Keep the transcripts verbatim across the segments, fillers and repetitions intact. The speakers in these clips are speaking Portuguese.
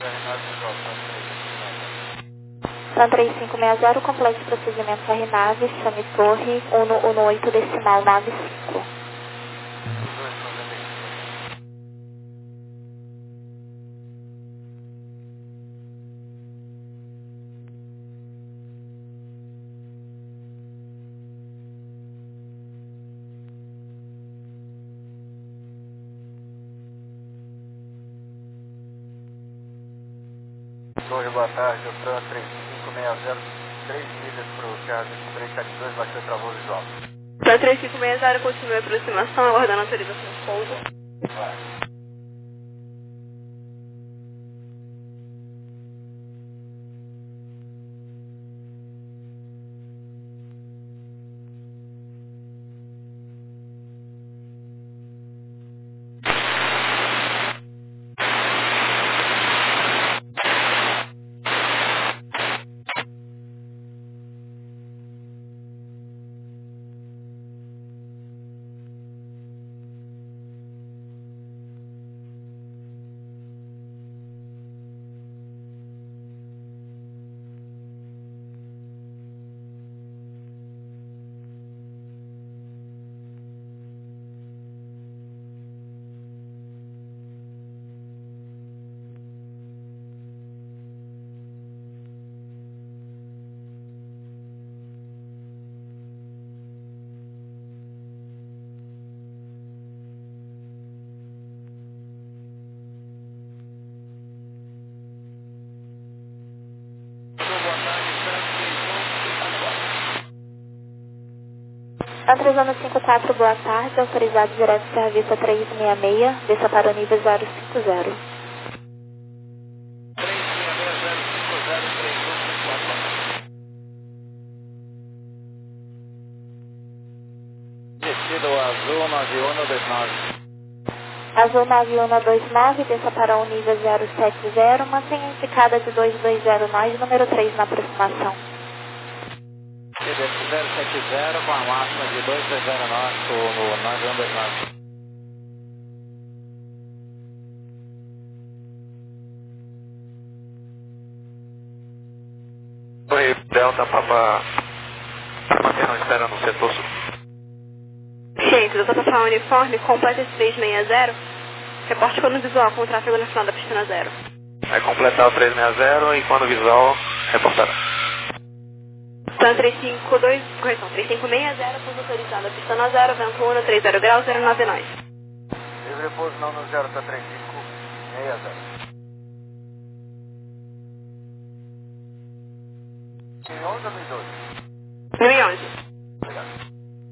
São três cinco seis zero, complexo procedimento R nave, chame torre, um um oito decimal nove cinco. Torre, boa tarde, eu estou três cinco seis zero, três milhas para o Charles três sete dois, baixou travou visual. Para três cinco seis zero, continue a aproximação, aguardando a autorização de pouso. Vai. Antresano cinco quatro, boa tarde, autorizado direto de serviço a três seis seis, desça para o nível zero cinco zero. Descida o azul nove um dois nove. Azul nove um dois nove, desça para o nível zero sete zero, mantenha indicada de dois dois zero nós, número três na aproximação. zero sete zero com a máxima de dois dois zero norte no nove um dois nove. Oi, Delta Papa, mantendo a espera no setor sul. Gente, Delta Papa Uniforme, completa esse três seis zero, reporte quando visual com o tráfego na final da pista zero. Vai completar o três seis zero e quando visual, reportará. Então, três cinco dois, correção, três cinco seis zero, pouso autorizado, a pista zero, vento um, trinta graus, zero nove nós. Livre pouso não no zero, tá três cinco seis zero. Em onze ou mil e doze? mil e onze. Obrigado.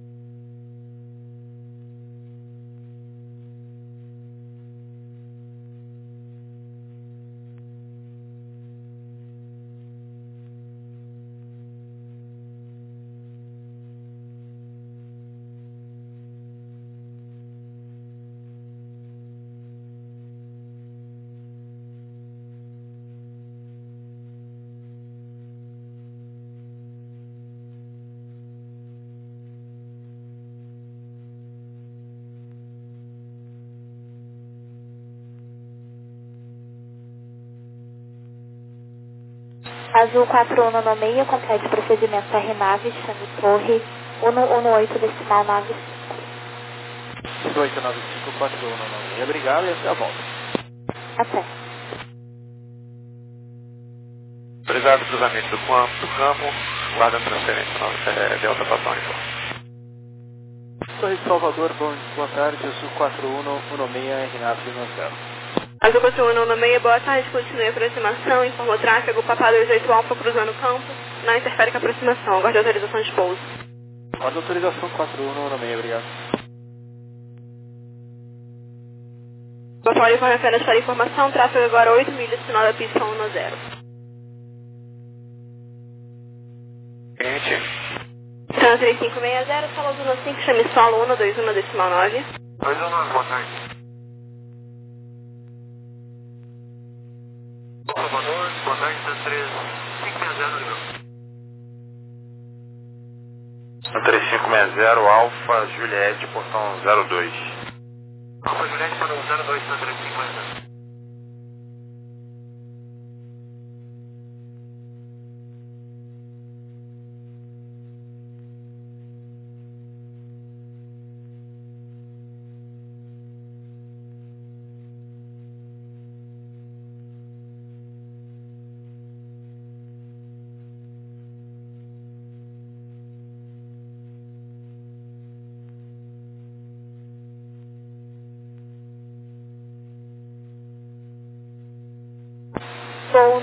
Azul quatro um seis, complete procedimento R nave, chame torre, um um oito decimal nove cinco. oito nove cinco quatro um nove. Obrigado e até a volta. Até. Obrigado, cruzamento do campo, do campo, guarda transferência, é, Delta Papa Uniforme. Torre de Salvador, boa tarde, eu sou quatro um um seis, Renato Lima. Azul quatro um seis, boa tarde, continue a aproximação, informa o tráfego, Papa dois oito Alfa cruzando o campo, não interfere com a aproximação, aguarde a autorização de pouso. Guarda autorização quatro um um seis, obrigado. Papa Uniforme apenas para informação, tráfego agora oito milhas, final da pista um zero. Cliente. Então, três cinco seis zero, sala zona cinco, chame solo um dois um decimal nove. dois um nove, boa tarde. Salvador, boa tarde, três cinco seis zero, legal. três cinco seis zero, Alfa Juliette, portão zero dois. Alfa Juliette, portão zero dois, três cinco seis zero.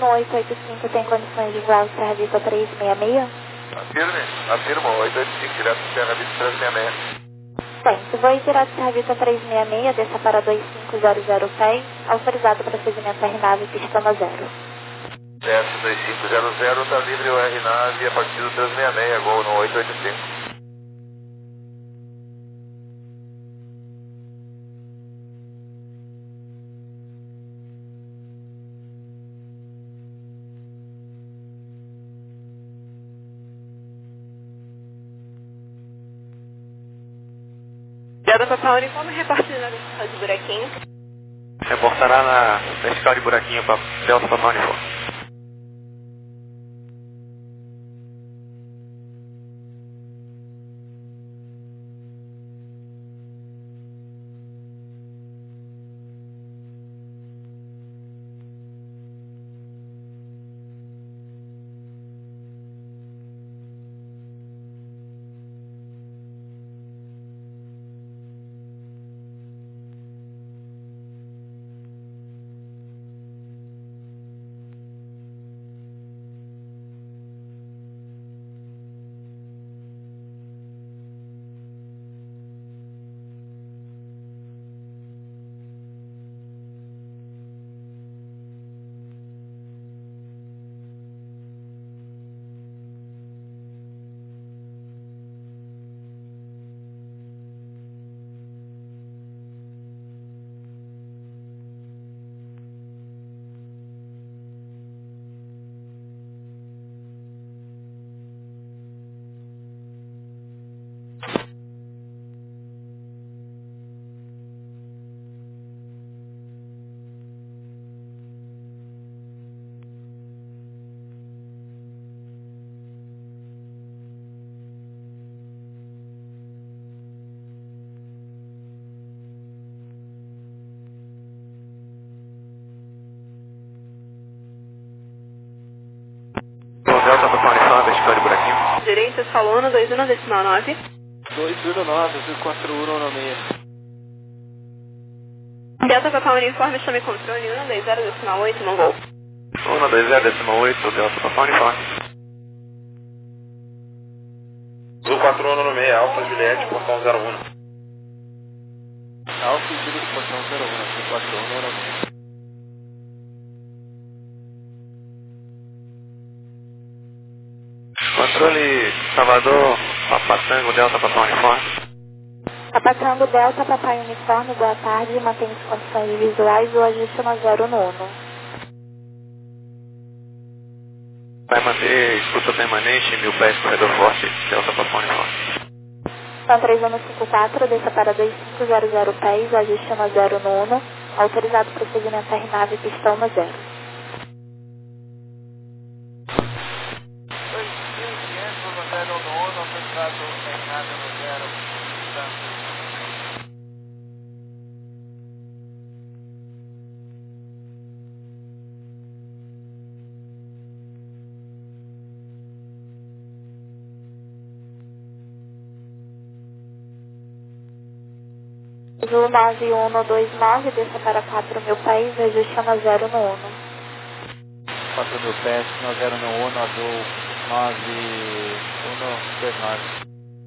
no oito oito cinco tem condições de voar o serviço três seis seis? Afirme, afirmo, oito oito cinco, direto do serviço três seis seis. Bem, se vou direto do serviço três seis seis, desça para dois cinco zero zero pés, autorizado procedimento R nave, pistona zero. Desce dois cinco zero zero, está livre o R nave a partir do três seis seis, gol no oito oito cinco. Delta Papa Uniforme, reporte na vertical de buraquinho. Reportará na vertical de buraquinho para Delta Papa Uniforme. Delta Papa Uniforme, vertical de buraquinho. Direita, Salona, dois um decimal nove. dois um nove, quatro um nove seis. Delta Papa Uniforme, chame controle um dois zero decimal oito, Mongol. um dois zero decimal oito, Delta Papa Uniforme. Azul quatro um nove seis, Alfa Juliette, portão zero um. Alfa Juliette, portão zero um, Azul quatro um nove seis. Controle Salvador, Papatango, Delta Papa Uniforme. Papatango Delta, Papai Uniforme, boa tarde, mantém-se condições visuais, o ajuste na zero no uno. Vai manter escuta permanente, mil pés, corredor forte, Delta Papa Uniforme. São três um cinco quatro, desça para dois cinco zero zero pés, ajuste na zero no uno, autorizado procedimento R nave, pistão na zero. Azul nove um dois nove, desça para quatro mil pés, ajuste na zero no uno. quatro mil pés, no zero no uno, azul nove um dois nove.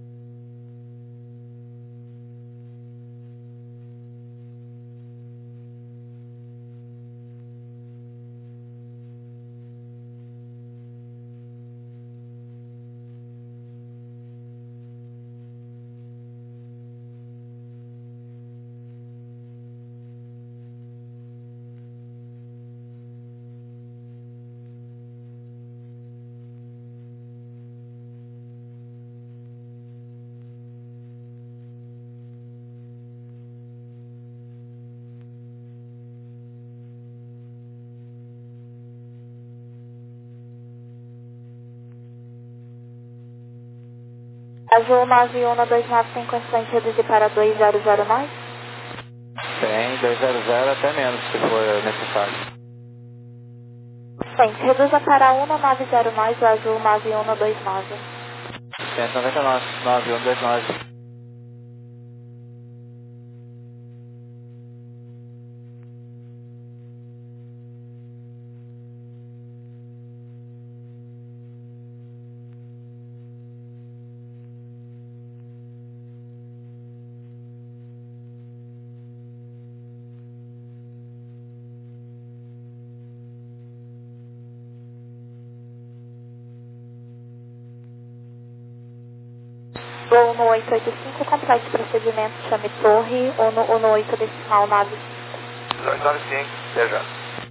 Azul nove um dois nove tem condições de reduzir para dois zero zero nove? Tem, dois zero zero até menos, se for necessário. Bem, se reduza para um nove zero nove, o azul nove um dois nove. cento e noventa e nove, nove um dois nove. Gol no oito oito cinco, complete procedimento, chame torre, ou no, ou no oito decimal nove cinco. dois nove cinco, até já.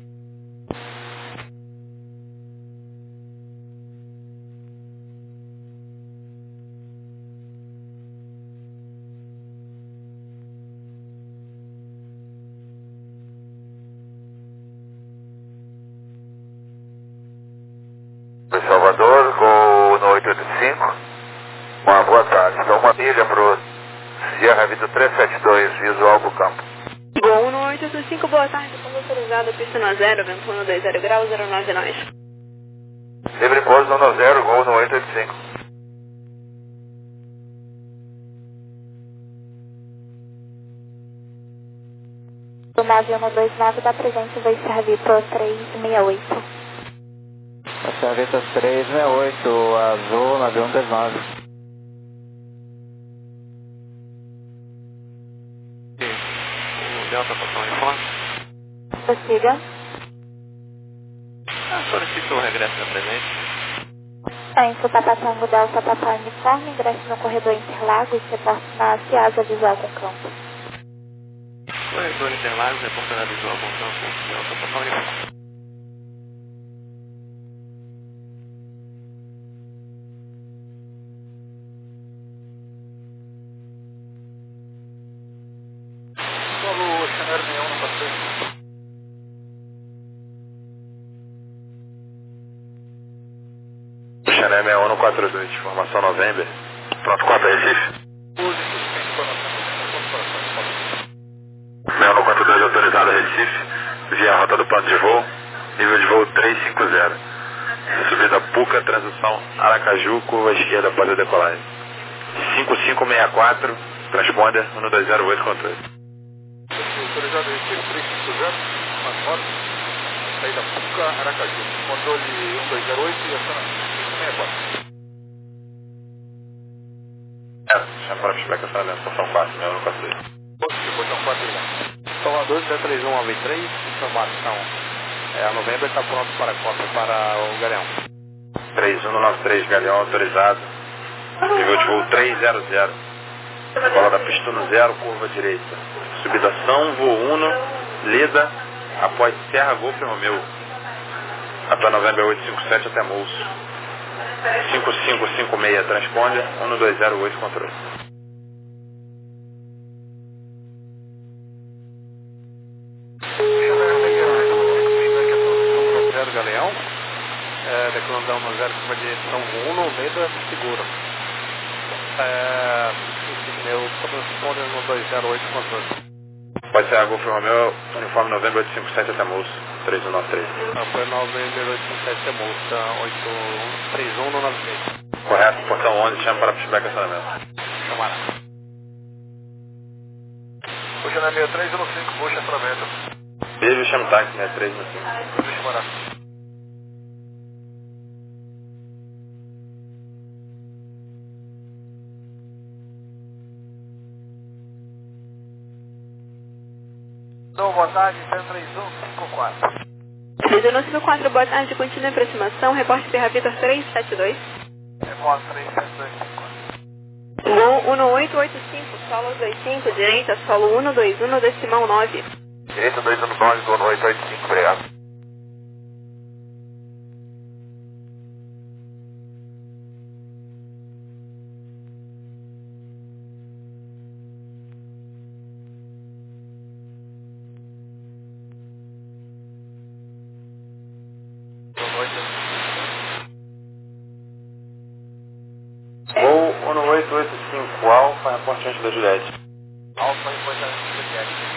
Salvador, gol no oito oito cinco. Uma boa tarde. Então uma milha pro Sierra Vitor trezentos e setenta e dois, visual pro campo. Gol no oito oito cinco, boa tarde. Como autorizado, pista no zero, vento um dois zero graus, zero nove nós. Livre pouso no zero, gol no oito oito cinco. Do nove um dois nove da presente, vai Sierra Vitor trezentos e sessenta e oito. Sierra Vitor trezentos e sessenta e oito, azul nove um dois nove. O Delta passou um informe. Prossiga. Ah, solicito o regresso da presente. Enso Papa Tango Delta Papa Uniforme, ingresse no corredor Interlagos, reporte na Ciasa Visual com campo. Corredor Interlagos, reporta na visual com campo. Delta Papa Uniforme. Solo Chanel sessenta e um no passeio. Chanel sessenta e um no quatro dois, formação November. Pronto, quatro Recife. sessenta e um no quatro dois autorizado Recife, via a rota do plano de voo, nível de voo trezentos e cinquenta. Subida Puca, transição Aracaju, curva esquerda após a decolagem. cinco cinco seis quatro, transponder um dois zero oito controle. Autorizado Recife trezentos e cinquenta, uma rota, saída Puca, Aracaju, controle um dois zero oito e ação cinco seis quatro. É, chama para feedback acionamento, portão quatro, sessenta e um no quatro dois. Portão quatro lá. Salvador, zero três um nove três, informação. É, a Novembro está pronto para cópia para o Galeão. três um nove três, Galeão autorizado, nível de voo trezentos. Bola da pista no zero, curva direita. Subida São, voo Uno, Lida, após Serra Golf Romeu. Até Novembro oito cinco sete até Moço. cinco cinco cinco seis, transponder, um dois zero oito, controle. Zero Galeão, é, declarando no zero, curva de São Uno, Leda, seguro. É, meu transponder no dois zero oito, controle. Pode ser a Golf Romeu, uniforme Novembro oito cinco sete até Moço, três um nove três. Foi Novembro oito cinco sete, multa oito um três um nove três. Correto, portão onze, chama para feedback acionamento. Camarada. Puxa na meia três um cinco, puxa acionamento. Beijo, chama o táxi, né? três no cinco. Deixa eu morar. Então, boa tarde, três um cinco quatro. Denúncio quatro, boa tarde, continua em aproximação, reporte Sierra Vitor trezentos e setenta e dois. Reporte três sete dois cinco quatro. Gol um oito oito cinco, solo dois cinco, direita, solo um dois um, decimal nove. Direita dois um nove, gol no oito oito cinco, obrigado. Gol um oito oito cinco, Alfa, reporte antes da Juliette. Alfa e depois da Juliette.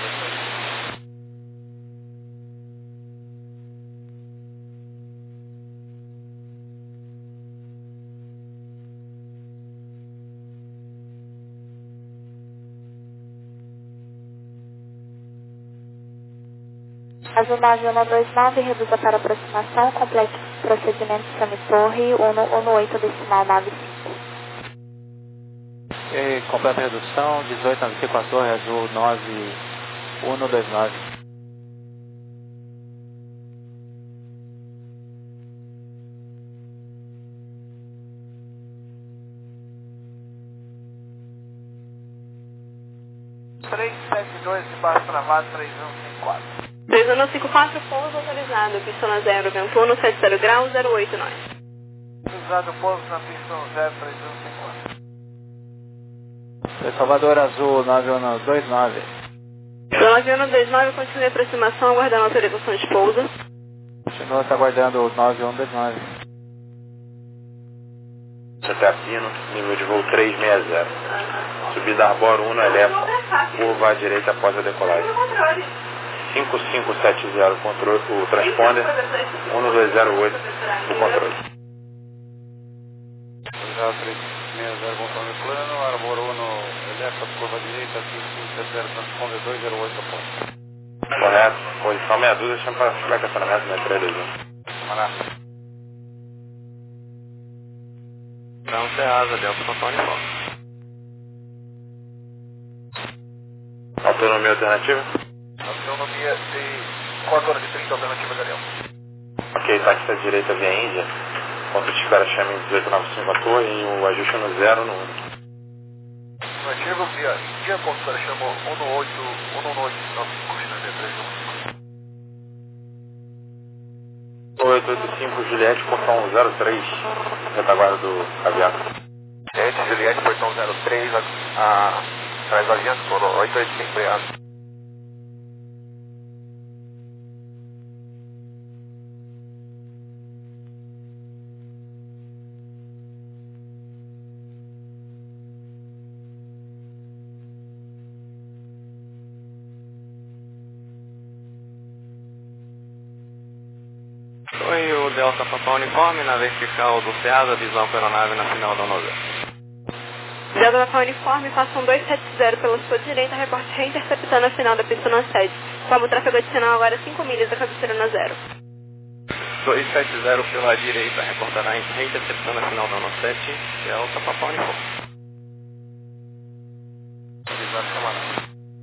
Azul nove um dois nove, reduza para aproximação, complete procedimento chame torre, um oito decimal nove cinco. E completa a redução, dezoito noventa e quatro, azul nove um dois nove. três sete dois, embaixo travado, três um cinco quatro. três um cinco quatro, pouso autorizado, pista na zero, vento um, sete zero graus, zero oito nove. Autorizado pouso na pista zero três um cinco quatro. Salvador Azul nove um dois nove. nove um dois nove, continue a aproximação, aguardando a autorização de pouso. Continua se aguardando o nove um dois nove. Chapecino, nível de voo trezentos e sessenta. Subida Arbor um no Elétrico, curva à direita após a decolagem. cinco cinco sete zero, controle, o transponder, um dois zero oito, o controle. zero três seis zero, controle plano, Arbor um no Elétrico, curva à direita, cinco cinco sete zero, transponder dois zero oito, ponto. Correto, posição meia dúzia, chama para chegar estacionamento na três dois um. Maravilha. Então, Ceasa, Delta Papa Uniforme. Autonomia alternativa? Autonomia de quatro horas e trinta, alternativa Galeão. Ok, táxi à direita via Índia. Ponto de espera chame em dezoito noventa e cinco a torre e o ajuste no zero no um. Alternativa via Índia, ponto de espera chama um no oito, um no oito nove cinco, China três um cinco. oito oito cinco Juliette, portão zero três, retaguarda do avião. Juliette, Juliette, portão zero três, a, a, atrás do avião, oito oito cinco, obrigado. Oi, o Delta Papa Uniforme, na vertical do Ceasa, visão para a aeronave na final da novela. Delta Papa Uniforme, passam dois sete zero pela sua direita, reporte reinterceptando a final da pista na sede. Como o tráfego adicional agora cinco milhas da cabeceira na zero. dois sete zero pela direita, reportará reinterceptando a final da sete, Delta Papa Uniforme. Avisado, camarada.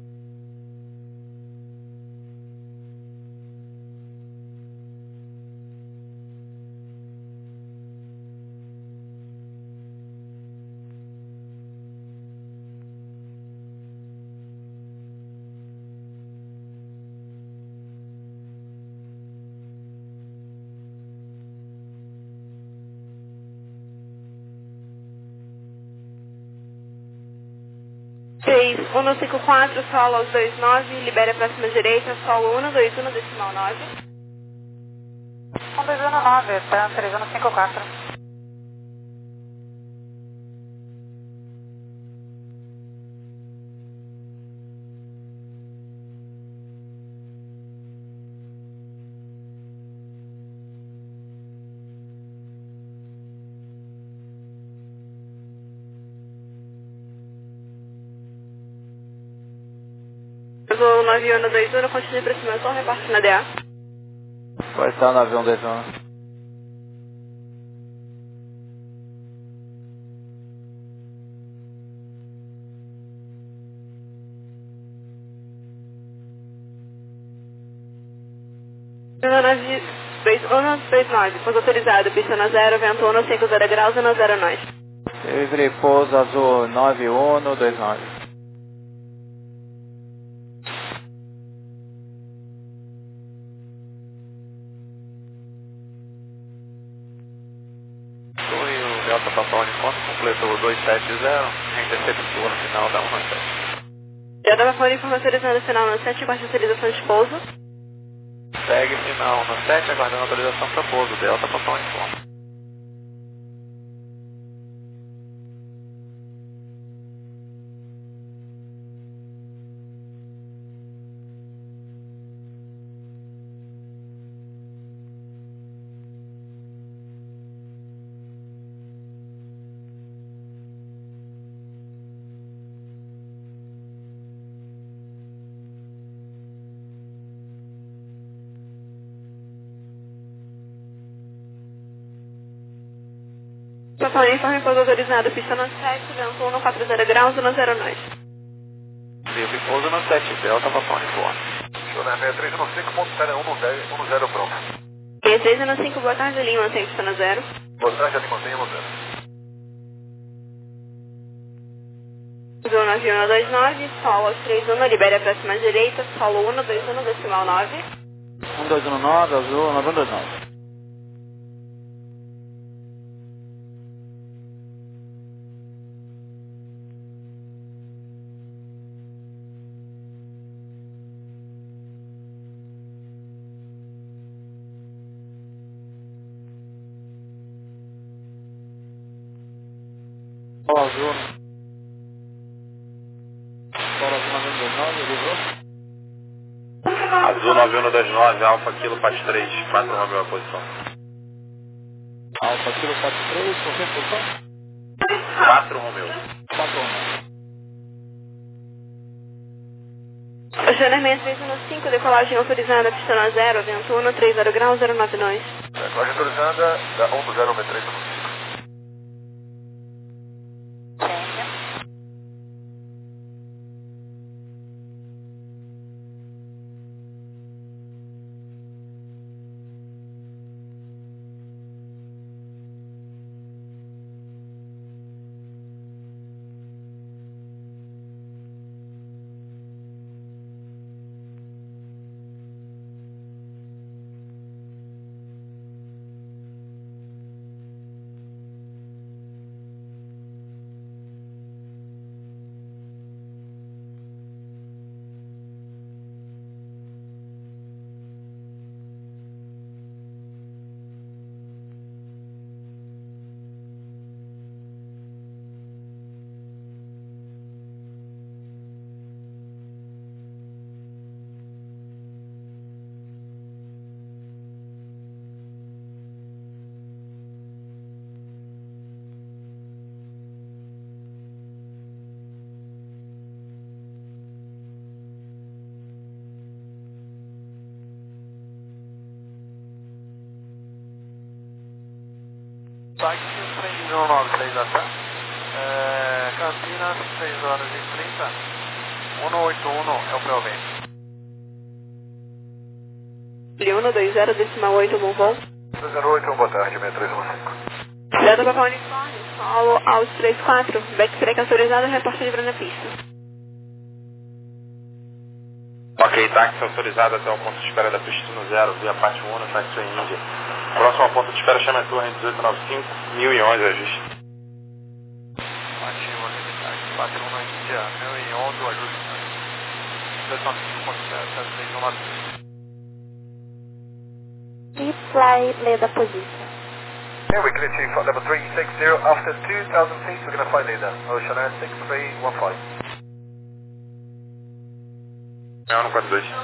três um cinco quatro, solo aos dois nove, libere a próxima direita, solo um dois um, decimal nove. um dois um nove, tá? três um cinco quatro. Voo nove um dois um, continue a aproximação, reparte na D A. Vai estar no avião dois um. dois um dois nove, pouso autorizado, pista na zero, vento um cinco zero graus e na zero nós. Livre, pouso azul nove um dois nove. Delta Papa Uniforme, completou dois sete zero, interceptou a final da um sete. Delta Papa Uniforme autorizando a final na sete, aguarde autorização de pouso. Segue final na sete, aguardando autorização para pouso, Delta Papa Uniforme. Papa Uniforme, pouso autorizado, pista na sete, vento um quatro zero graus e na zero nós. Livre pouso na sete, Delta Papa Uniforme. Choré seis três um cinco, ponto zero um no zero, pronto. seis três um cinco, boa tarde, Lima, mantém pista na zero. Boa tarde, ali mantém no zero. Zona nove um dois nove, solo aos três um, libere a próxima direita, solo um dois um, decimal nove. um dois um nove, azul, nove um dois nove. Solo azul, solo azul nove um dois nove, livrou? Azul nove um dois nove, Alfa Kilo Pat três, quatro Romeo a posição. Alfa Kilo Pat três, qualquer posição? quatro Romeo. quatro Romeo. Acionamento três um cinco, decolagem autorizada, pistona zero, vento um, trinta graus, zero nove nós. Decolagem autorizada, da um zero um três. Táxi três um nove três A T, é, Campinas, seis horas e trinta, cento e oitenta e um é o Preovento. um dois zero, decimal oito, bom voo. dois zero oito, boa tarde, seis três um cinco. Delta Papa Uniforme, solo aos três quatro, backtrack autorizado, reporte livre na pista. Ok, táxi autorizado até o ponto de espera da Pistuna Zero, via parte um, no táxi em Índia. Próximo ponto de espera, chama a torre em dezoito noventa e cinco, mil e onze, ajuste. Ativo ali, táxi quatro um na Índia, mil e onze, ajuste. dezoito noventa e cinco ponto sete três um nove. Deep fly, Leda position. Yeah, we're clear to flight level three six zero, after two thousand feet, we're going to fly leader, Ocean Air six three one five. É um quatro dois.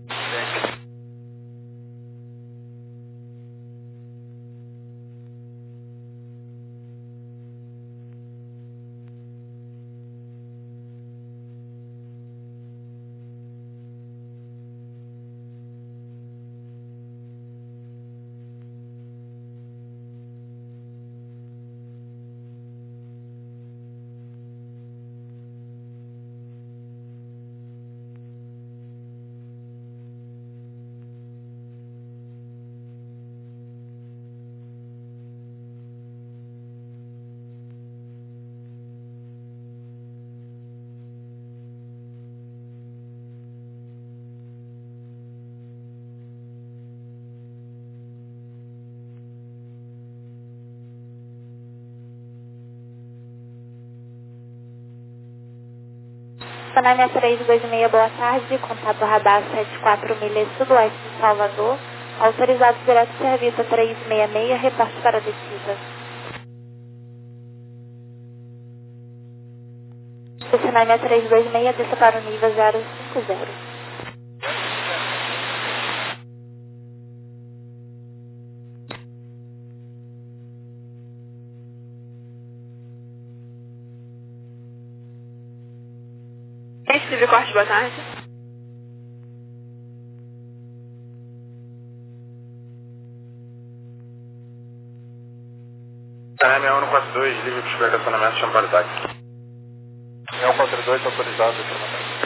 Panamá três dois seis, boa tarde. Contato radar setenta e quatro milhas sudoeste de Salvador. Autorizado direto serviço trezentos e sessenta e seis, reporte para descida. Panamá três dois seis, desça para o nível zero cinco zero. Steve Corte, boa tarde. T M um quatro dois, livre para espera de estacionamento, chama para o táxi. É um quatro dois autorizado, informação.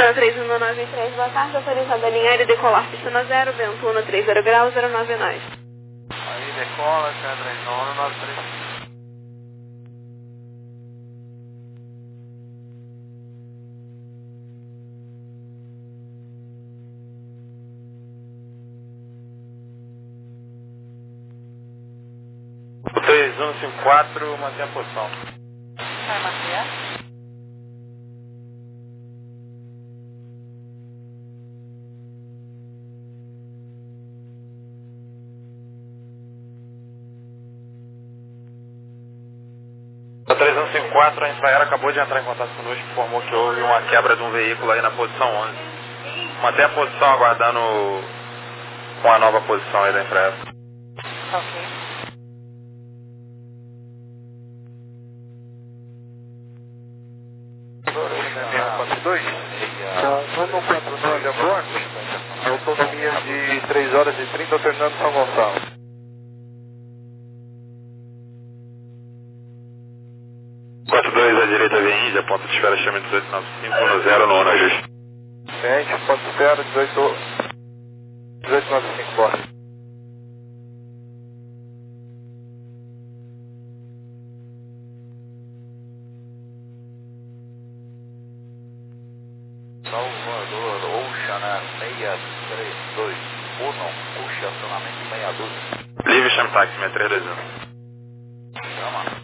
Cena três um nove três, boa tarde, autorizado a linhar e decolar, pista na zero, vento um trinta graus, zero nove nove. Aí decola, Cena três um nove três. três um cinco quatro, mantém a posição. Vai manter? A três um cinco quatro, a Infraero acabou de entrar em contato conosco, informou que houve uma quebra de um veículo aí na posição onze. Mantém a posição aguardando com a nova posição aí da Infraero. Ok. dois, vamos quatro nove a bordo, autonomia de três horas e trinta, Fernando São Gonçalo. quatro dois à direita vem Índia, ponto de espera chama dezoito nove cinco no zero no ano, ajuste. Gente, ponto de espera dezoito nove cinco, bordo. Salvador, Ocean seis três dois um, puxa acionamento meia dúzia. Livre chama táxi seis três dois um. Chama.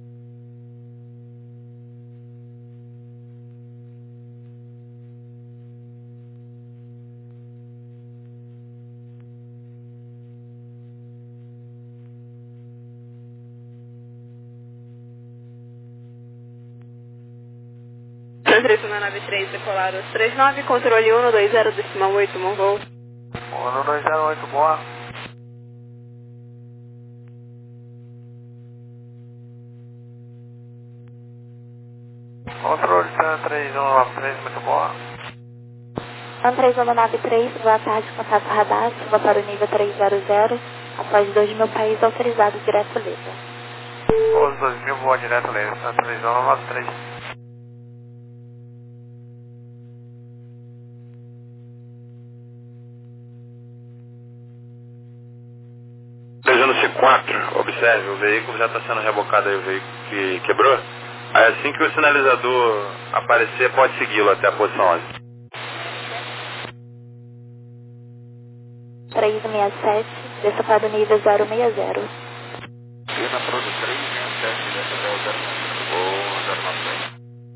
Cena três um nove três, decolar os trinta e nove, controle um dois zero decimal oito, Mongol. um dois zero oito, boa. Controle Cena três um nove três, muito boa. Cena três um nove três, boa tarde, contato radar, chuva para o nível três zero zero, após dois mil país autorizado direto Leda. Os dois mil, boa direto Leda, Cena três um nove três. três C quatro, observe, o veículo já está sendo rebocado aí, o veículo que quebrou. Aí assim que o sinalizador aparecer, pode segui-lo até a posição onze. três seis sete, desça para o nível zero seis zero. Cena Prodo três seis sete, desce até o zero nove três.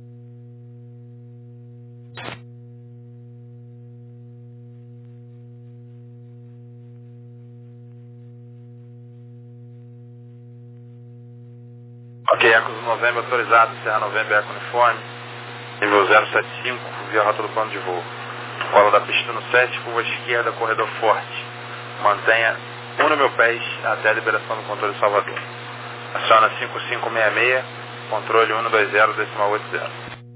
Ok, Ecos Novembro autorizado, Serra Novembro, Eco Uniforme, nível zero sete cinco, via rota do plano de voo. Cola da pista no sete, curva esquerda, corredor forte. Mantenha um no meu pés até a liberação do controle Salvador. Aciona cinco cinco seis seis, controle um dois zero decimal oito zero.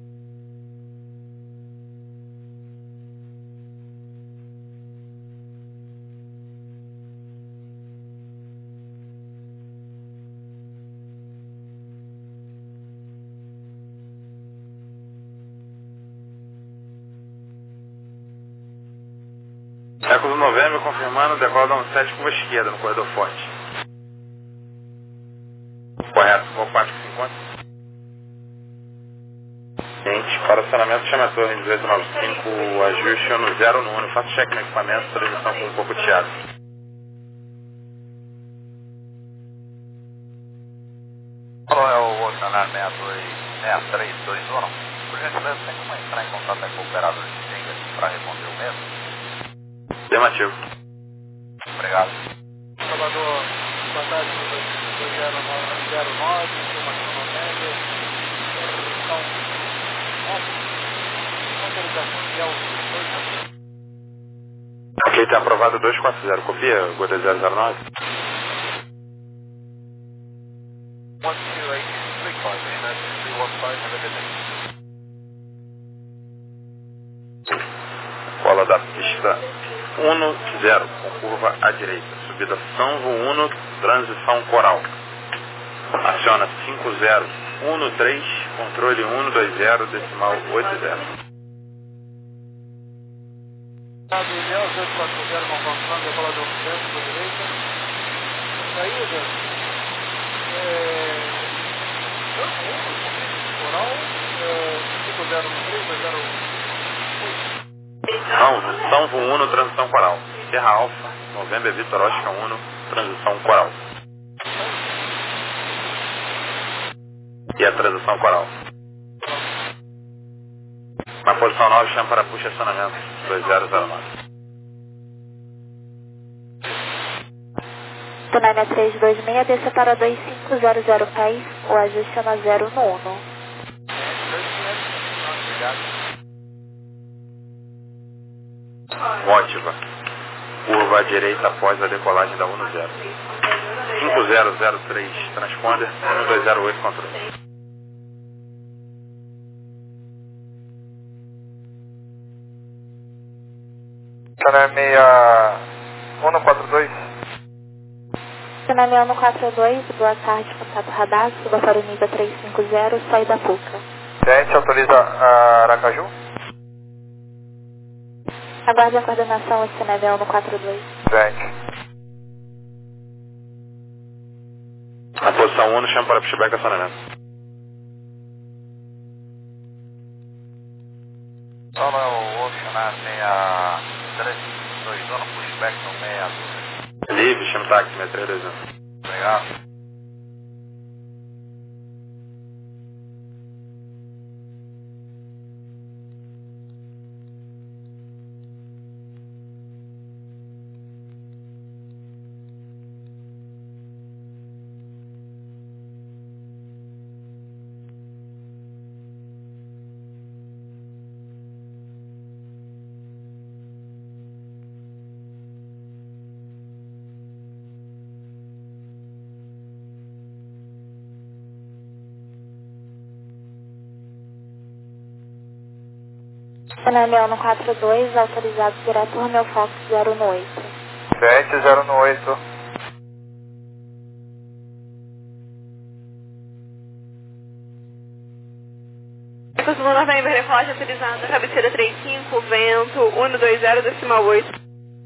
Ecos do Novembro confirmando, decola da um sete, curva esquerda no corredor forte. Correto, qual parte que se encontra? Gente, para o acionamento chama a torre dezoito nove cinco, ajuste no zero no uno, faço cheque no equipamento, transmissão com um pouco de teatro. Qual é o Oceanar seis três dois um? Por gentileza, tem como entrar em contato com o operador de Xinga para responder o mesmo? Afirmativo. Obrigado. Salvador, boa tarde, dois zero nove zero nove, informação no média, então, autorização de alto. Ok, está aprovado dois quatro zero, copia, Goda zero zero nove. one two eight three five, and that's three one five, have a good day. Cola da pista um zero, com curva à direita. Subida São um, transição Coral. Aciona cinco zero um três, controle um dois zero decimal oito zero. Estado Ideal oito quatro zero, conforme decolador centro, por direita. Saída. É... Coral. cinco zero um três dois zero São, São Uno, transição coral. Serra Alfa, November Vitor Oscar Uno, transição coral. E a transição coral. Na posição nove, chama para puxa acionamento dois zero zero nove. Tunânia três dois seis, desça para dois cinco zero zero pés, o ajuste é na zero no Uno. Mótiva. Curva à direita após a decolagem da Uno zero. cinco zero zero três, transponder, um dois zero oito, controle. Canal meia um quatro dois. Tunânia um quatro dois, boa tarde, contato radar, suba para o nível três cinco zero, saída Puca. Gente, autoriza a Aracaju? Aguarde a coordenação, S N V um quatro dois. Gente. Na posição um, chama para pushback acionamento. Então não é o Ocean meia três dois um, pushback no meia dois. Livre, chama táxi, meia três dois um. Obrigado. Tunânia um quatro dois, autorizado direto Romeo Fox zero no oito. Gente, zero no oito. Zulu November, relógio autorizado, cabeceira três cinco, vento, um dois zero, decimal oito.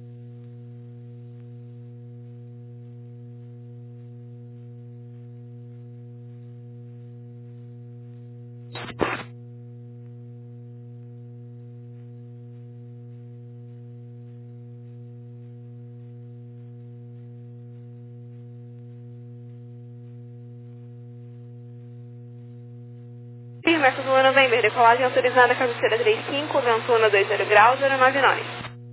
Firme, Zulu November, decolagem autorizada, cabeceira três cinco, vento um dois zero graus, zero nove nove.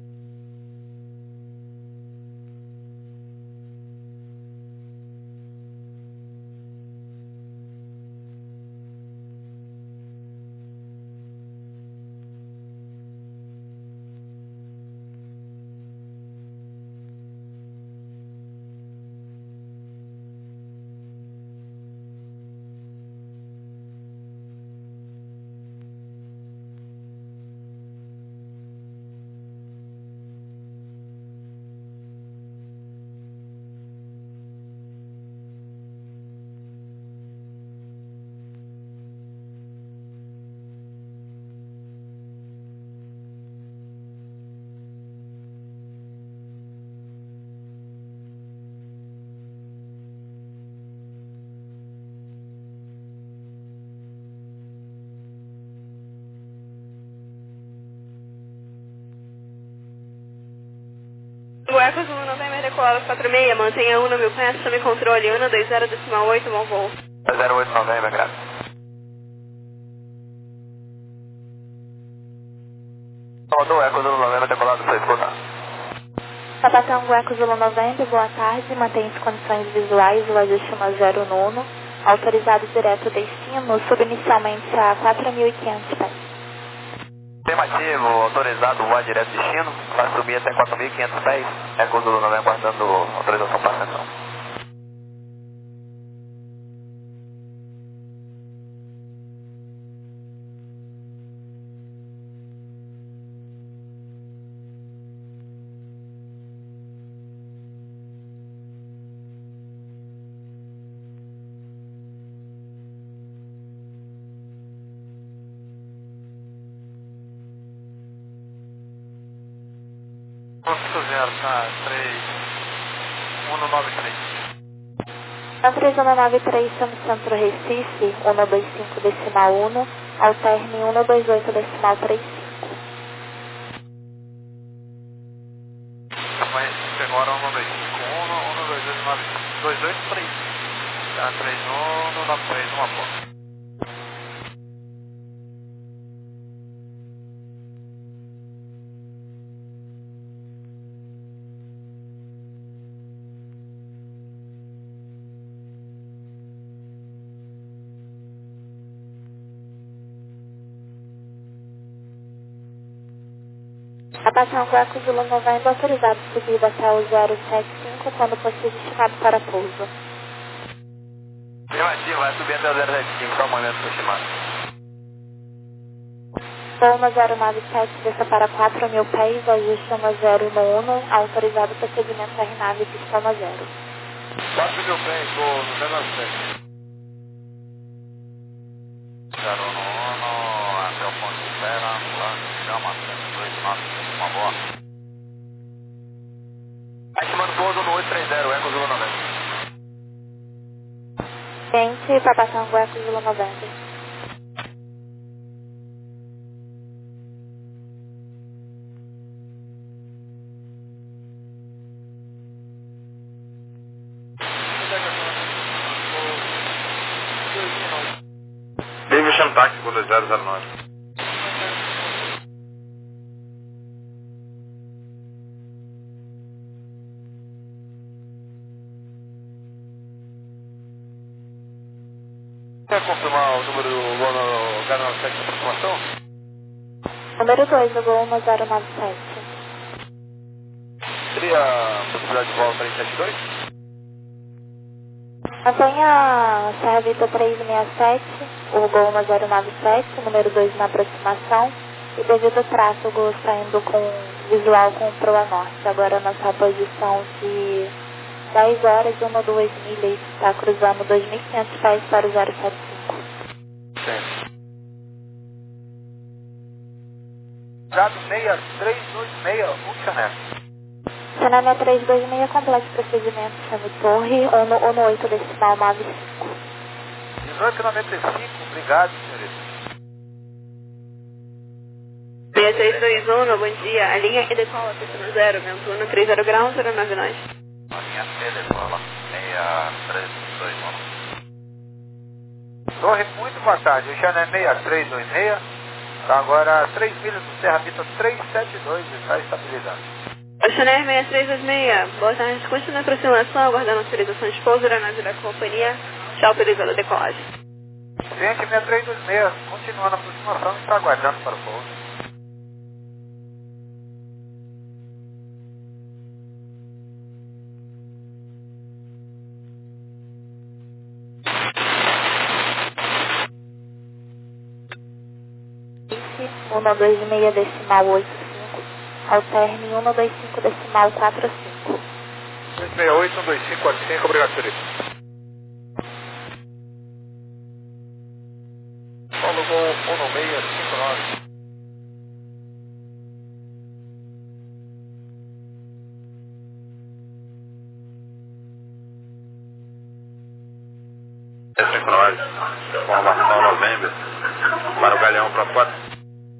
O Eco Zulu November, decolagem quatro seis, mantenha um no mil pés, tome controle, um dois zero, decimal oito, bom voo. zero oito November, graças. Salvador, Eco Zulu November, decolado, você escuta. Sapatão Eco Zulu November, boa tarde, mantenha-se condições visuais, o ajuste na zero no Uno, autorizado direto destino, subinicialmente a quatro mil e quinhentos pés. Afirmativo, autorizado voar direto destino, vai subir até quatro mil e quinhentos pés, Eco Zulu November, guardando autorização para ascensão. zero, tá, três um nove três. Na três um nove três, São Centro Recife, um dois cinco decimal um, alterne um dois oito decimal trinta e cinco. Vai Recife agora um dois cinco um, um dois oito nove dois dois três. Tá, três um nove três, uma ponta. A Paixão Guaco Zulu Novembro autorizado subida até o zero sete cinco quando possível estimado para pouso. Afirmativo, vai subir até o zero sete cinco, só um momento para estimar. Poma zero nove sete, desça para quatro mil pés, ajuste uma zero no um, autorizado procedimento R nave pistona zero. quatro mil pés, vou no zero nove sete. zero no um, até o ponto de espera, plano, chama, cento e dois, nove. Uma boa. Estimando pouso no oito três zero, Eco Zulu noventa. Gente, para Paixão Guaco Zulu Novembro. David Chantac, com dois zero zero nove. Quer confirmar o número do zero nove sete de aproximação? Número dois, o Gol um zero nove sete. Seria a possibilidade de volta três sete dois? Mantenha Serra Vita trezentos e sessenta e sete, o Gol um zero nove sete, número dois na aproximação. E devido ao traço, o Gol está indo com visual com proa norte. Agora na sua posição de dez horas e uma duas milhas, está cruzando dois mil e quinhentos pés para o zero sete cinco. Certo. Dado seis três dois seis, Ultranet. Cenânia trezentos e vinte e seis, complete procedimento, chame torre, um no oito decimal nove cinco. dezoito noventa e cinco, obrigado, senhorita. seis três dois um, bom dia. A linha é decola, pistona zero, vento um, trinta graus, zero nove nós. A linha C decola, seis três dois um. Torre, muito boa tarde. O channel é seis três dois seis. Está agora três milhas do Serra Vita trezentos e setenta e dois e está estabilizado. O channel seis três dois seis, boa tarde. Continua a aproximação, aguardando autorização de pouso, aeronave da companhia. Já autorizando a decolagem. Gente, seis três dois seis, continuando a aproximação e está aguardando para o pouso. um dois seis decimal oito cinco, alterne um dois cinco decimal quatro cinco. dois seis oito, um dois cinco, quatro cinco, obrigado, senhorita. Paulo Gol um seis cinco nove. cinco nove, formação novembro, para o Galeão para quatro.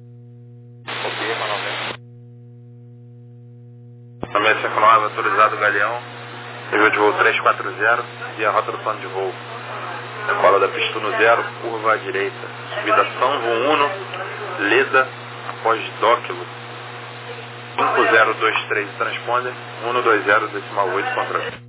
Também cinco nove, autorizado Galeão, nível de voo trezentos e quarenta e a rota do plano de voo. Decola da pista no zero, curva à direita. Subida São Voo um, Leda, após Dóquilo. cinco zero dois três, transponder, um dois zero decimal oito, contra.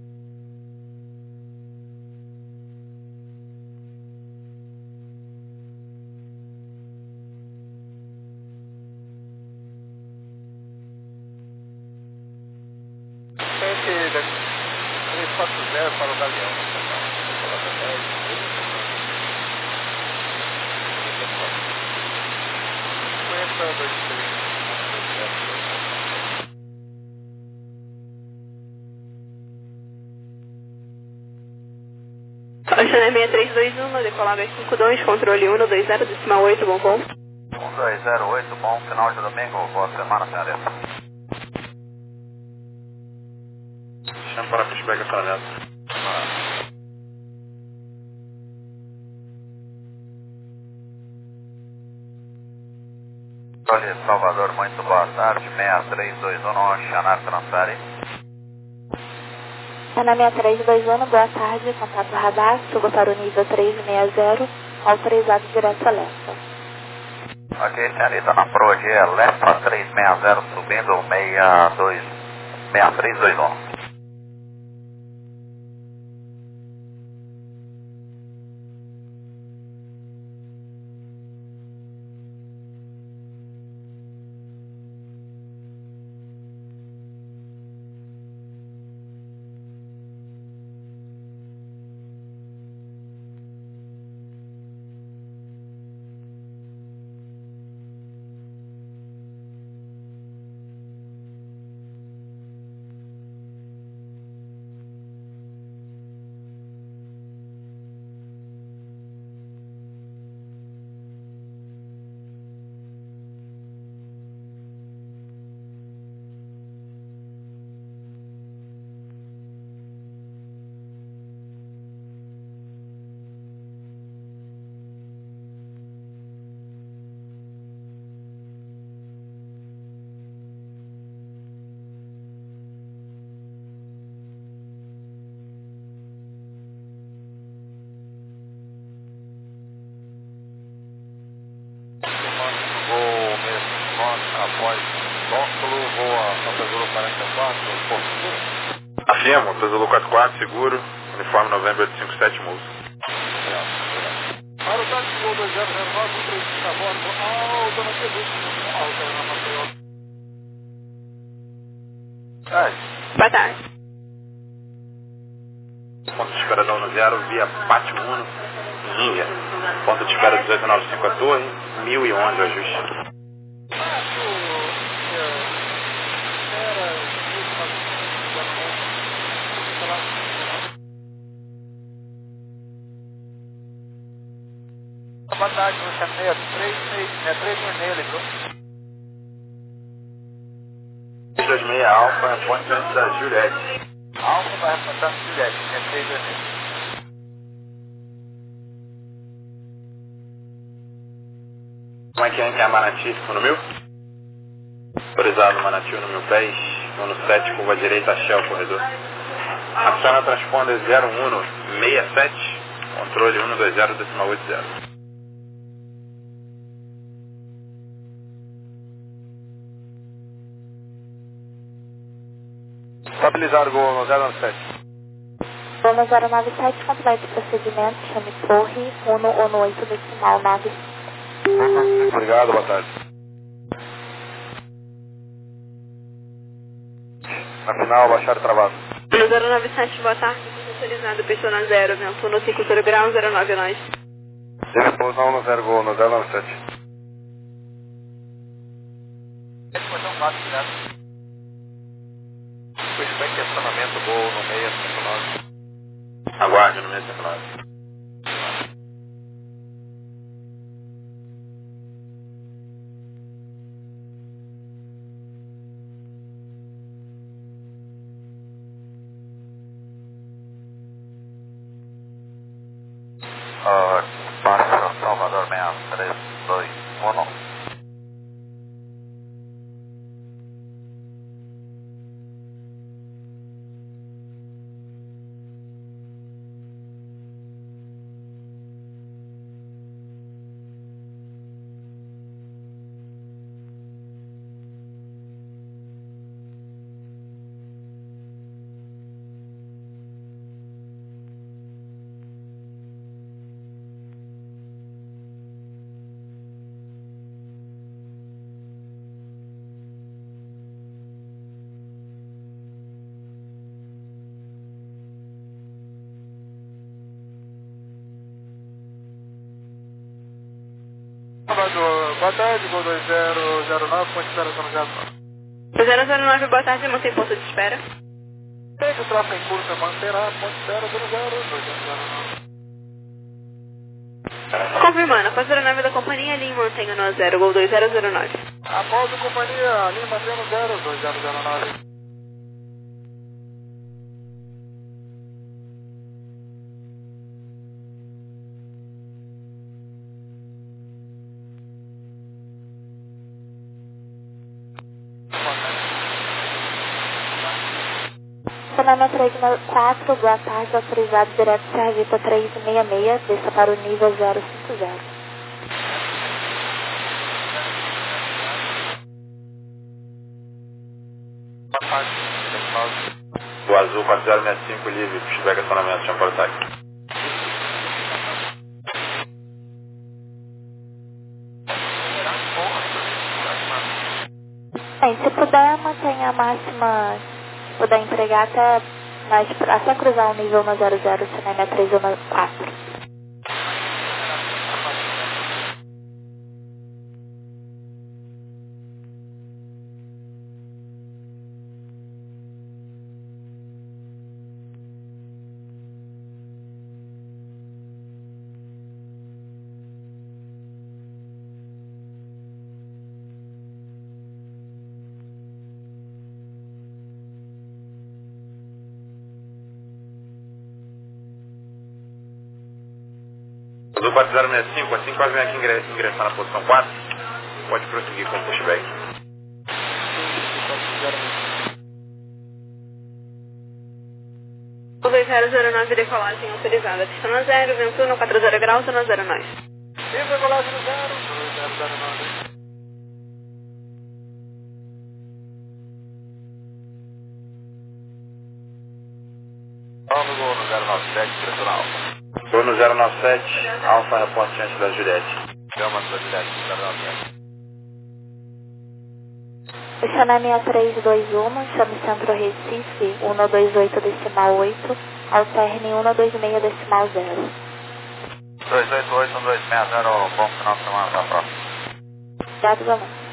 três quatro zero para o Galeão. cinquenta, dois três. O channel seis três dois um, decolar dois cinco dois, controle um dois zero decimal oito, bom voo. um dois zero oito, bom final de domingo, boa semana, senhorita. descendo para pushback acionamento. Olha, Salvador, muito boa tarde, seis três dois um, Xanar Transari. Ana seis três dois um, boa tarde, contato radar, suba para o nível trezentos e sessenta, autorizado direto a leste. Ok, senhorita, na approach é left trezentos e sessenta, subindo seis dois, seis três dois um. Após Tóculo, voa Santa Zulu quarenta e quatro, Porto Seguro. Afirmo, Santa Zulu quarenta e quatro, seguro, uniforme Novembro oito cinco sete, Mulso. Para o táxi Gol dois zero zero nove, um três cinco a bordo, Alta na Peruca, Alta na Maceió. Boa tarde. Ponto de espera da zero, via Pátio Uno, Índia. Ponto de espera dezoito noventa e cinco a Torre, mil e onze o ajuste. Boa tarde, Luciano Neto, três seis três vermelho, viu? três dois seis Alfa, ponte antes da Juliette. Alfa vai reportar Juliette, é três vermelho. Como é que é, que é a Manati, no mil? Autorizado Manati, no mil pés, no sete, curva direita, Shell, corredor. Aciona transponder zero um seis sete, controle um dois zero oito zero. Estabilizado, Gol zero nove sete. Gol zero nove sete, complete procedimento, chame torre, um um oito decimal nove. Obrigado, boa tarde. Na final, baixar travado. zero nove sete, boa tarde, autorizado, Peixona zero, vento no cinco zero grau, zero nove nós. Reposição no zero, Gol no zero nove sete. Esse foi um quatro, direto. Pushback acionamento, Gol no seis cinco nove. Aguarde no seis cinco nove. Uh, Barça, Salvador, seis três dois um. Boa tarde, Gol dois zero zero nove, ponte espera zero zero nove. zero zero nove, boa tarde, mantém ponto de espera. Tem que o tráfego em curso manterá, ponte espera zero zero dois zero nove. Confirmando, após zero nove da companhia, linha mantenha no zero, Gol dois zero zero nove. Após a companhia, linha mantenha no zero dois zero zero nove. Cinema três quatro, boa tarde, autorizado direto Servita três seis seis, desça para o nível zero cinco zero. Boa tarde, pessoal. O azul quatro zero seis cinco, livre, pushback acionamento, chama para o ataque. Bem, se puder, mantenha a máxima, se puder entregar até, mais, até cruzar o nível um zero zero, Cinema três quatro. Do quatro zero seis cinco, assim que eu venho aqui ingressar na posição quatro, pode prosseguir com o pushback. O dois zero zero nove, decolagem autorizada. Pista no zero, vento no quatro zero graus, no zero nove. Decolagem no zero, dois zero zero nove. Vamos no no zero nove sete, direção alfa. Estou no zero nove sete, Alfa, reporte antes da Juliette. Chama da Juliette, zero nove sete. Cinema três dois um, chame Centro Recife, cento e vinte e oito decimal oito, alterne cento e vinte e seis decimal zero. dois oito oito, um dois seis zero, bom final de semana, até a próxima. Obrigado, Gamão.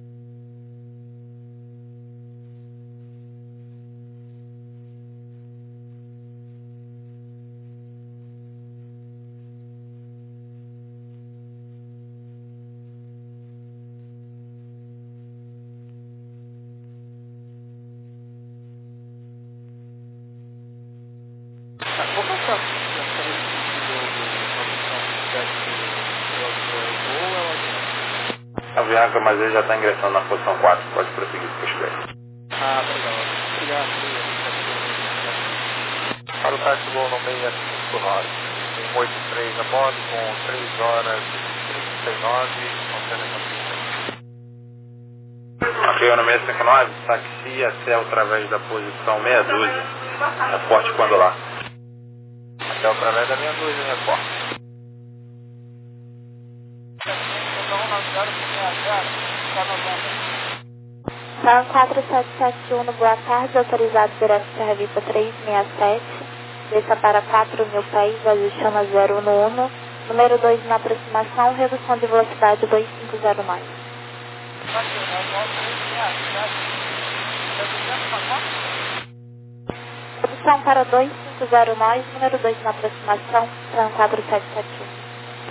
Qual que é o caso dessa A Bianca, mas ele já está ingressando na posição quatro, pode prosseguir com o pushback. Ah, legal. Obrigado. Para o táxi voo no seis cinco nove, um oito três a bordo, com três horas e trinta e nove, contendo essa pista. Ok, no seis cinco nove, taxi até através da posição meia dúzia, reporte quando lá. Até através da minha dúzia, repórter. São quatro sete sete um, boa tarde, autorizado direto Servita três seis sete, desça para quatro mil pés, ajuste na zero um um, número dois na aproximação, redução de velocidade dois cinco zero nove. Redução para dois cinco zero nove, número dois na aproximação, são quatro sete sete um.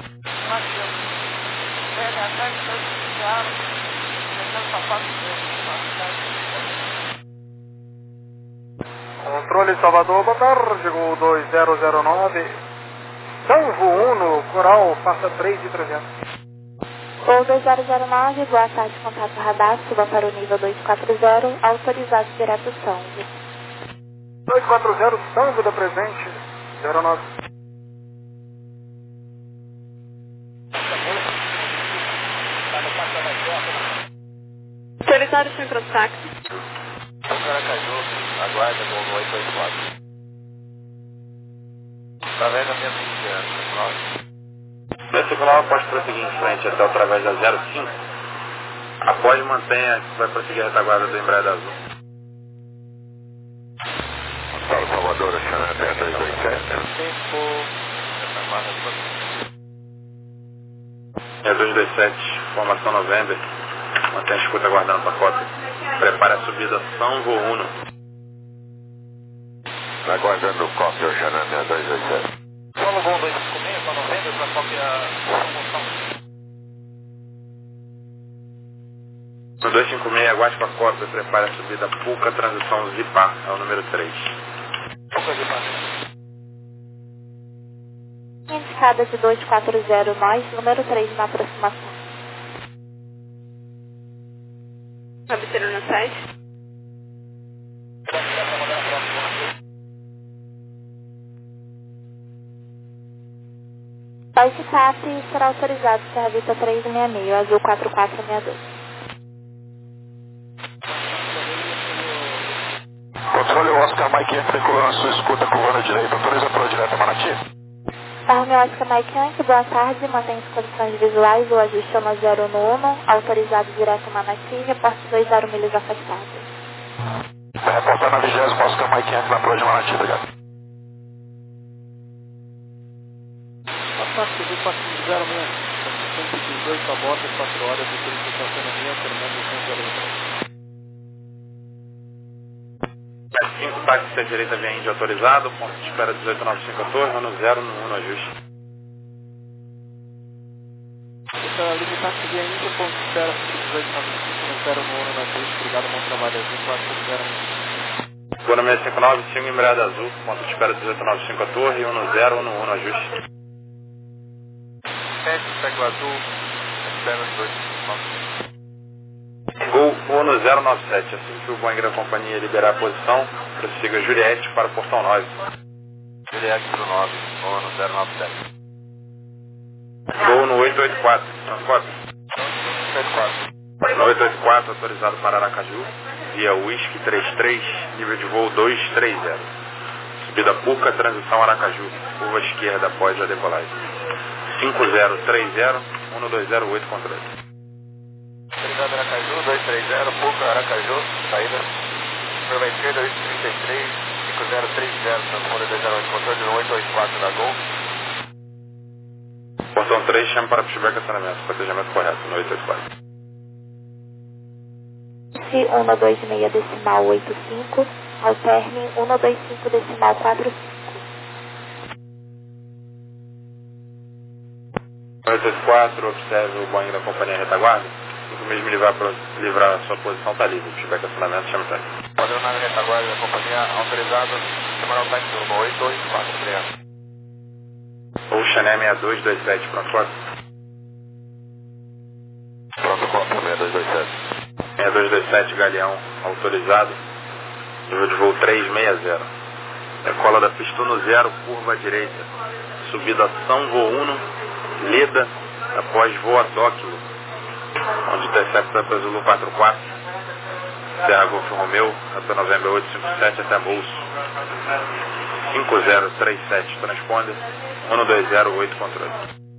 Controle Salvador, boa tarde, o dois zero zero nove. Sanvo Uno, Coral, faça três de trezentos. Gol dois zero zero nove, boa tarde, contato radar, suba para o nível dois quatro zero, autorizado direto Sanvo. dois quatro zero, Sanvo da presente, zero nove. Autorizado sem protaxe. O cara caiu, aguarda no oito oito quatro. Através da minha dúzia, Nesse circular pode prosseguir em frente até através da zero cinco. Após mantenha, vai prosseguir a retaguarda do Embraer Azul. Paulo Salvador, Xana três dois dois sete. Tempo. É dois dois sete, formação November. Mantenha a escuta aguardando a pacote. Prepare a subida São Voo Uno. Aguardando o cópia, Xana dois dois sete. Solo voo dois cinco seis, para Novembro, para cópia promoção. No dois cinco seis, aguarde para a cópia. Prepare a subida Puca Transição Zipar. É o número três. Pouca de baixo. Indicada de dois quatro zero nós, número três na aproximação. Cabeceira no site. Bike TAP será autorizado, Serra Vita três seis seis, Azul quatro quatro seis dois. Controle Oscar Mike Yankee decolou na sua escuta curva à direita, autoriza para o direto Manati. Farm Oscar Mike Yankee, boa tarde, mantém as condições visuais, o ajuste é uma zero no um, autorizado direto Manati, reporte dois zero milhas afastadas. Está reportando a vigésima Oscar Mike Yankee na prova de Manati, obrigado. Passar subiu quatro zero menos, cento e dezoito a bordo, quatro horas de trinta de estacionamento, terminando cento e três. cinco, táxi à direita via Índia autorizado, ponto de espera dezoito nove cinco quatorze, ano zero no um no ajuste. Essa limitar que via Índia, ponto de espera dezoito nove cinco, no zero no um no ajuste, obrigado, bom trabalho, azul quatro zero um. Gona seis cinco nove, cinco Embraer azul, ponto de espera dezoito nove cinco quatorze, um no zero no um no ajuste. sete, segue o azul, espera dois nove. Gol um no zero nove sete, assim que o Boeing da companhia liberar a posição, prossiga Juliette para o portão nove. Juliette para o nove, um no zero nove sete. Gol no oito oito quatro, transporte. oito oito quatro. No oito oito quatro, autorizado para Aracaju, via Whisky trinta e três, nível de voo dois três zero. Subida Puca, transição Aracaju, curva esquerda após a decolagem. cinco zero três zero, um dois zero oito, controle. Autorizado Aracaju, dois três zero, Puca, Aracaju, saída. Curva esquerda, oito trinta e três, cinco zero três zero, transponder dois zero oito, controle no oito oito quatro da Gol. Portão três, chama para pushback acionamento, protegimento correto, no oito oito quatro. um dois seis decimal oito cinco, alterne um dois cinco decimal quatro cinco. oito oito quatro, observe o Boeing da companhia retaguarda. cinco milhas me livrar para livrar a sua posição, está livre. Pushback acionamento, chama o técnico. Padrão na retaguarda da companhia, autorizado, chamar o táxi no oito oito quatro, obrigado. O Chané seis dois dois sete, pronto, foto. Pronto, foto, seis dois dois sete. seis dois dois sete, Galeão, autorizado. Nível de voo três seis zero. Decola da pista no zero, curva à direita. Subida São Voluno, Leda, após voo a Tóquio, onde intercepta para Zulu quatro quatro. Serra Golf Romeu, até Novembro oito cinco sete, até Bolso. cinco zero três sete, transponder, um dois zero oito, controle.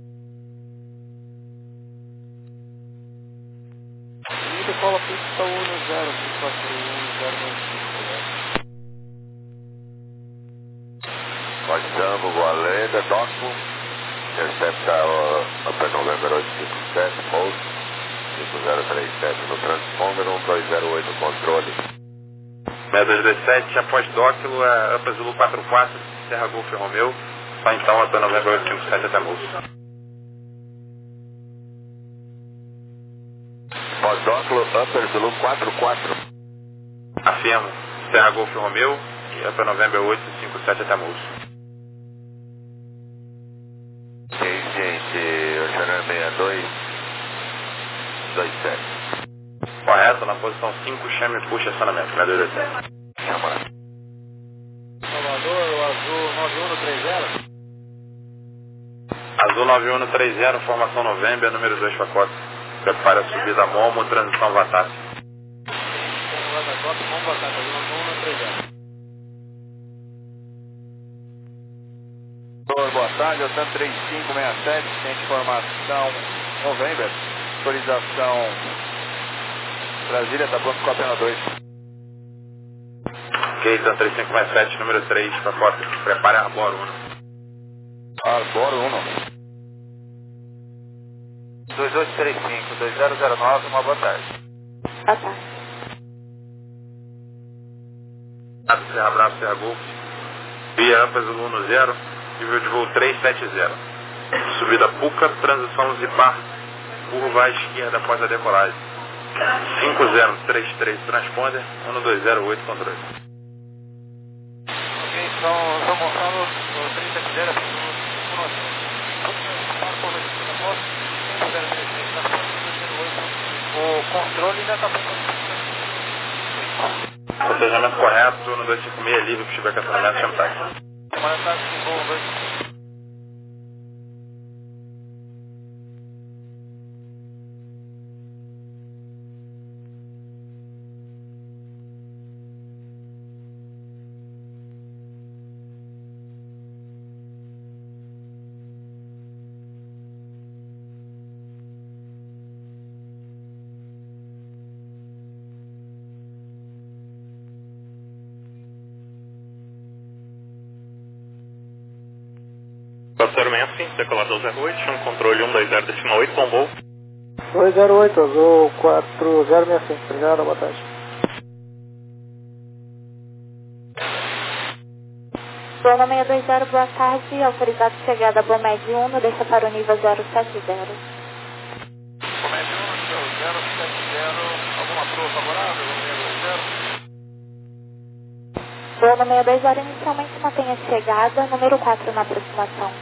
E decola pista um zero, quatro um zero cinco. Pode Sambo, boa lenda, Doco, intercepta o Upper November oito cinco sete, Bolso, cinco zero três sete no transponder, um dois zero oito, controle. seis dois dois sete, após Dóquilo, é Upper Zulu quatro quatro, Serra Golf Romeu, só então até Novembro oito cinco sete, até Bolso. Pós-Dóquilo, Upper Zulu quatro quatro. Afirmo, Serra Golf Romeu e Upper Novembro oito cinco sete, até Bolso. Ok, gente, Oceaner seis dois dois sete. Correto, na posição cinco, chame e puxa acionamento, seis dois dois sete. Chama. Salvador, o azul nove um três zero. Azul nove um três zero, formação Novembro, número dois pacote. Prepara a subida Momo, transição Vatap. Boa tarde, Otan três cinco seis sete, tem informação November, autorização Brasília, tá pronto com a pena dois. Ok, Otan três cinco seis sete, número três pacote. Prepara a Arbor um. Arbor um. dois oito três cinco, dois zero zero nove, uma boa tarde. Boa tarde. Serra Bravo, Serra Golf. Via Ampas Zulu no zero, nível de voo três sete zero. Subida Puca, transição Zipar, curva à esquerda após a decolagem. cinco zero três três, transponder, um dois zero oito, controle. Ok, então, São Gonçalo, trinta e zero, o controle ainda está Protegimento correto, um dois cinco seis, livre, para estiver cancelamento, chama táxi. Semana táxi, voo dois. zero seis cinco, decolador zero oito, chão de controle um dois zero decimal oito, com voo. dois zero oito, azul quatro zero seis cinco, obrigado, boa tarde. Zona seiscentos e vinte, boa tarde, autorizado chegada a Bomed um, deixa para o nível zero sete zero. Bomed um, nível zero sete zero, alguma proa favorável, número zero? Zona seiscentos e vinte, inicialmente mantenha chegada, número quatro na aproximação.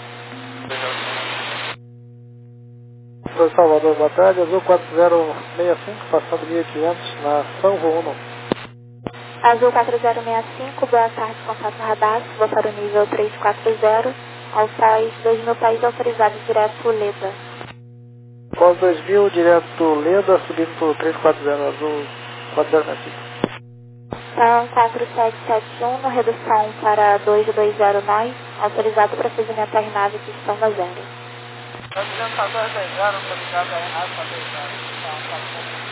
Oi, Salvador, boa tarde, azul quatro zero seis cinco, passando mil e quinhentos na São Uno. Azul quatro zero seis cinco, boa tarde, contato radar, vou para o nível três quatro zero, Alfaz dois mil, país autorizado direto Leda. Pós dois mil, direto Leda, subindo para o três quatro zero, azul quatro zero seis cinco. São quatro sete sete um, redução para dois dois zero nove, autorizado procedimento à nave que estão na zero. Está dizendo que a dois dois zero, autorizado a nave para dois zero.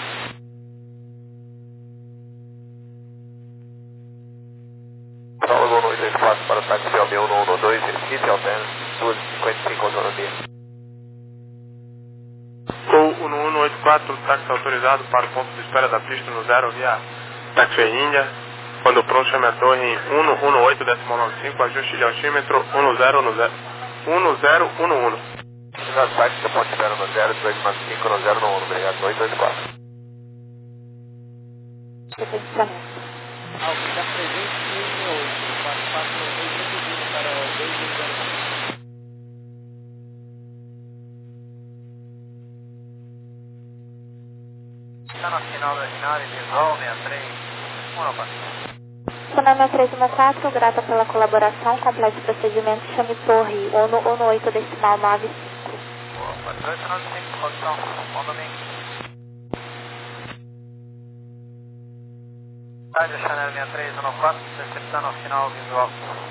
Saulo um dois quatro para o táxi L B um um dois, Recife, alterna, duas e cinquenta e cinco, autonomia. Gol um um oito quatro, táxi autorizado para o ponto de espera da pista no zero via táxi Índia. Quando pronto, chame a torre em um um oito decimal noventa e cinco, ajuste de altímetro um zero um zero um zero um um. Autorizado táxi da ponto de espera no zero dois nove cinco no zero um, obrigado, oito oito quatro. Reposicionamento. Alvo da presente e oito, quatro quatro dois pedido para dois dois zero nove. Está na final da Ginari, visual sessenta e três, uma passagem. Sonama três um quatro, grata pela colaboração, complete o procedimento, chame torre um um oito decimal nove cinco. Boa, oito nove cinco, posição, bom domingo. Rádio Chanel sessenta e três um quatro, receptando o final visual.